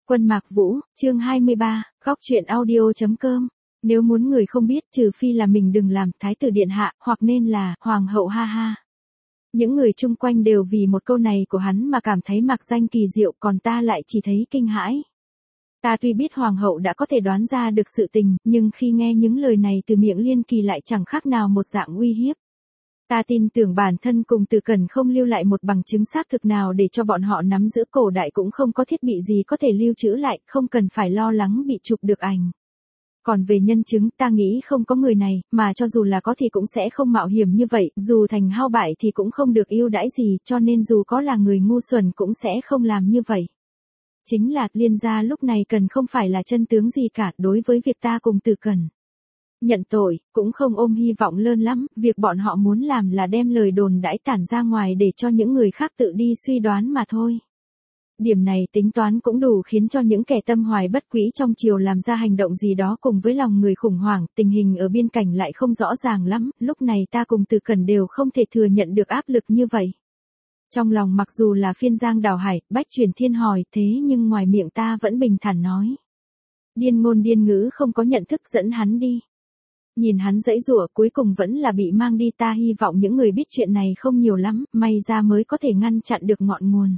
Quân Mạc Vũ, chương 23, góc truyện audio.com. Nếu muốn người không biết, trừ phi là mình đừng làm thái tử điện hạ, hoặc nên là hoàng hậu ha ha. Những người chung quanh đều vì một câu này của hắn mà cảm thấy mạc danh kỳ diệu, còn ta lại chỉ thấy kinh hãi. Ta tuy biết hoàng hậu đã có thể đoán ra được sự tình, nhưng khi nghe những lời này từ miệng Liên Kỳ lại chẳng khác nào một dạng uy hiếp. Ta tin tưởng bản thân cùng Từ Cẩn không lưu lại một bằng chứng xác thực nào để cho bọn họ nắm giữ, cổ đại cũng không có thiết bị gì có thể lưu trữ lại, không cần phải lo lắng bị chụp được ảnh. Còn về nhân chứng, ta nghĩ không có người này, mà cho dù là có thì cũng sẽ không mạo hiểm như vậy, dù thành hao bại thì cũng không được ưu đãi gì, cho nên dù có là người ngu xuẩn cũng sẽ không làm như vậy. Chính là, Liên gia lúc này cần không phải là chân tướng gì cả đối với việc ta cùng Từ Cẩn nhận tội, cũng không ôm hy vọng lớn lắm, việc bọn họ muốn làm là đem lời đồn đãi tản ra ngoài để cho những người khác tự đi suy đoán mà thôi. Điểm này tính toán cũng đủ khiến cho những kẻ tâm hoài bất quý trong triều làm ra hành động gì đó cùng với lòng người khủng hoảng, tình hình ở biên cảnh lại không rõ ràng lắm, lúc này ta cùng Từ Cẩn đều không thể thừa nhận được áp lực như vậy. Trong lòng mặc dù là phiên giang đảo hải, bách chuyển thiên hỏi, thế nhưng ngoài miệng ta vẫn bình thản nói. Điên ngôn điên ngữ không có nhận thức dẫn hắn đi. Nhìn hắn giãy giụa cuối cùng vẫn là bị mang đi, ta hy vọng những người biết chuyện này không nhiều lắm, may ra mới có thể ngăn chặn được ngọn nguồn.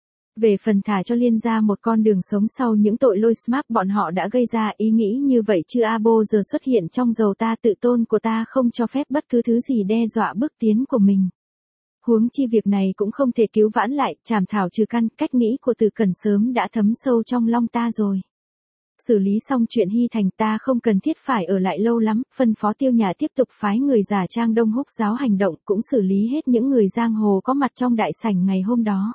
Về phần thả cho Liên gia một con đường sống sau những tội lôi smart bọn họ đã gây ra, ý nghĩ như vậy chưa abo giờ xuất hiện trong dầu ta, tự tôn của ta không cho phép bất cứ thứ gì đe dọa bước tiến của mình. Huống chi việc này cũng không thể cứu vãn lại, chảm thảo trừ căn, cách nghĩ của Từ Cẩn sớm đã thấm sâu trong lòng ta rồi. Xử lý xong chuyện Hy Thành, ta không cần thiết phải ở lại lâu lắm, phân phó Tiêu Nhã tiếp tục phái người giả trang Đông Húc giáo hành động, cũng xử lý hết những người giang hồ có mặt trong đại sảnh ngày hôm đó.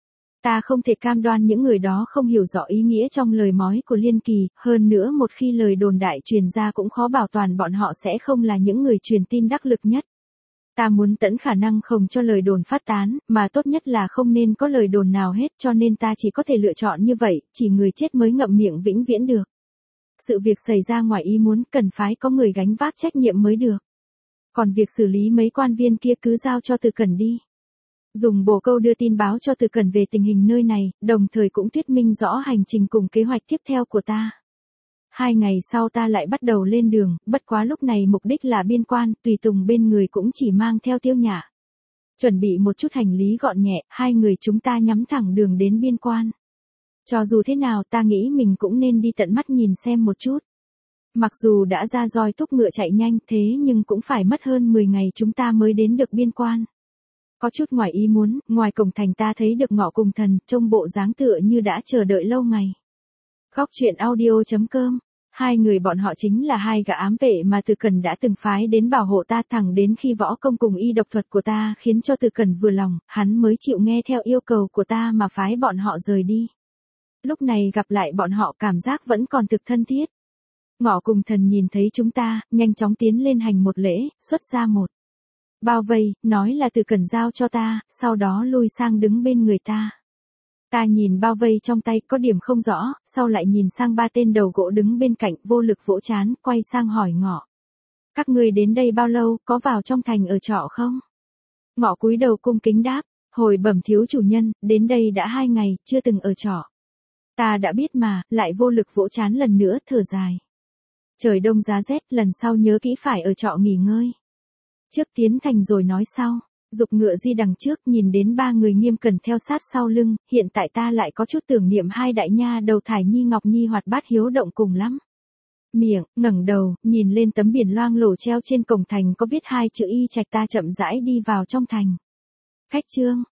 Ta không thể cam đoan những người đó không hiểu rõ ý nghĩa trong lời mói của Liên Kỳ, hơn nữa một khi lời đồn đại truyền ra cũng khó bảo toàn bọn họ sẽ không là những người truyền tin đắc lực nhất. Ta muốn tận khả năng không cho lời đồn phát tán, mà tốt nhất là không nên có lời đồn nào hết, cho nên ta chỉ có thể lựa chọn như vậy, chỉ người chết mới ngậm miệng vĩnh viễn được. Sự việc xảy ra ngoài ý muốn, cần phải có người gánh vác trách nhiệm mới được. Còn việc xử lý mấy quan viên kia cứ giao cho Từ Cẩn đi. Dùng bồ câu đưa tin báo cho Từ Cẩn về tình hình nơi này, đồng thời cũng thuyết minh rõ hành trình cùng kế hoạch tiếp theo của ta. 2 ngày sau ta lại bắt đầu lên đường, bất quá lúc này mục đích là biên quan, tùy tùng bên người cũng chỉ mang theo Tiêu Nhã. Chuẩn bị một chút hành lý gọn nhẹ, 2 người chúng ta nhắm thẳng đường đến biên quan. Cho dù thế nào ta nghĩ mình cũng nên đi tận mắt nhìn xem một chút. Mặc dù đã ra roi thúc ngựa chạy nhanh thế nhưng cũng phải mất hơn 10 ngày chúng ta mới đến được biên quan. Có chút ngoài ý muốn, ngoài cổng thành ta thấy được Ngọ cùng Thần, trông bộ dáng tựa như đã chờ đợi lâu ngày. Góc truyện audio.com. 2 người bọn họ chính là 2 gã ám vệ mà Từ Cẩn đã từng phái đến bảo hộ ta, thẳng đến khi võ công cùng y độc thuật của ta khiến cho Từ Cẩn vừa lòng, hắn mới chịu nghe theo yêu cầu của ta mà phái bọn họ rời đi. Lúc này gặp lại bọn họ cảm giác vẫn còn thực thân thiết. Ngọ cùng Thần nhìn thấy chúng ta, nhanh chóng tiến lên hành một lễ, xuất ra một bao vây, nói là Từ Cẩn giao cho ta, sau đó lui sang đứng bên người ta. Ta nhìn bao vây trong tay có điểm không rõ, sau lại nhìn sang 3 tên đầu gỗ đứng bên cạnh, vô lực vỗ trán, quay sang hỏi Ngọ. Các ngươi đến đây bao lâu, có vào trong thành ở trọ không? Ngọ cúi đầu cung kính đáp, hồi bẩm thiếu chủ nhân, đến đây đã 2 ngày, chưa từng ở trọ. Ta đã biết mà, lại vô lực vỗ trán lần nữa, thở dài. Trời đông giá rét, lần sau nhớ kỹ phải ở trọ nghỉ ngơi. Trước tiến thành rồi nói sau. Dục ngựa di đằng trước, nhìn đến 3 người nghiêm cẩn theo sát sau lưng, hiện tại ta lại có chút tưởng niệm 2 đại nha đầu Thải Nhi Ngọc Nhi hoạt bát hiếu động cùng lắm. Miệng, ngẩng đầu, nhìn lên tấm biển loang lổ treo trên cổng thành có viết 2 chữ Y Trạch, ta chậm rãi đi vào trong thành. Khách trương,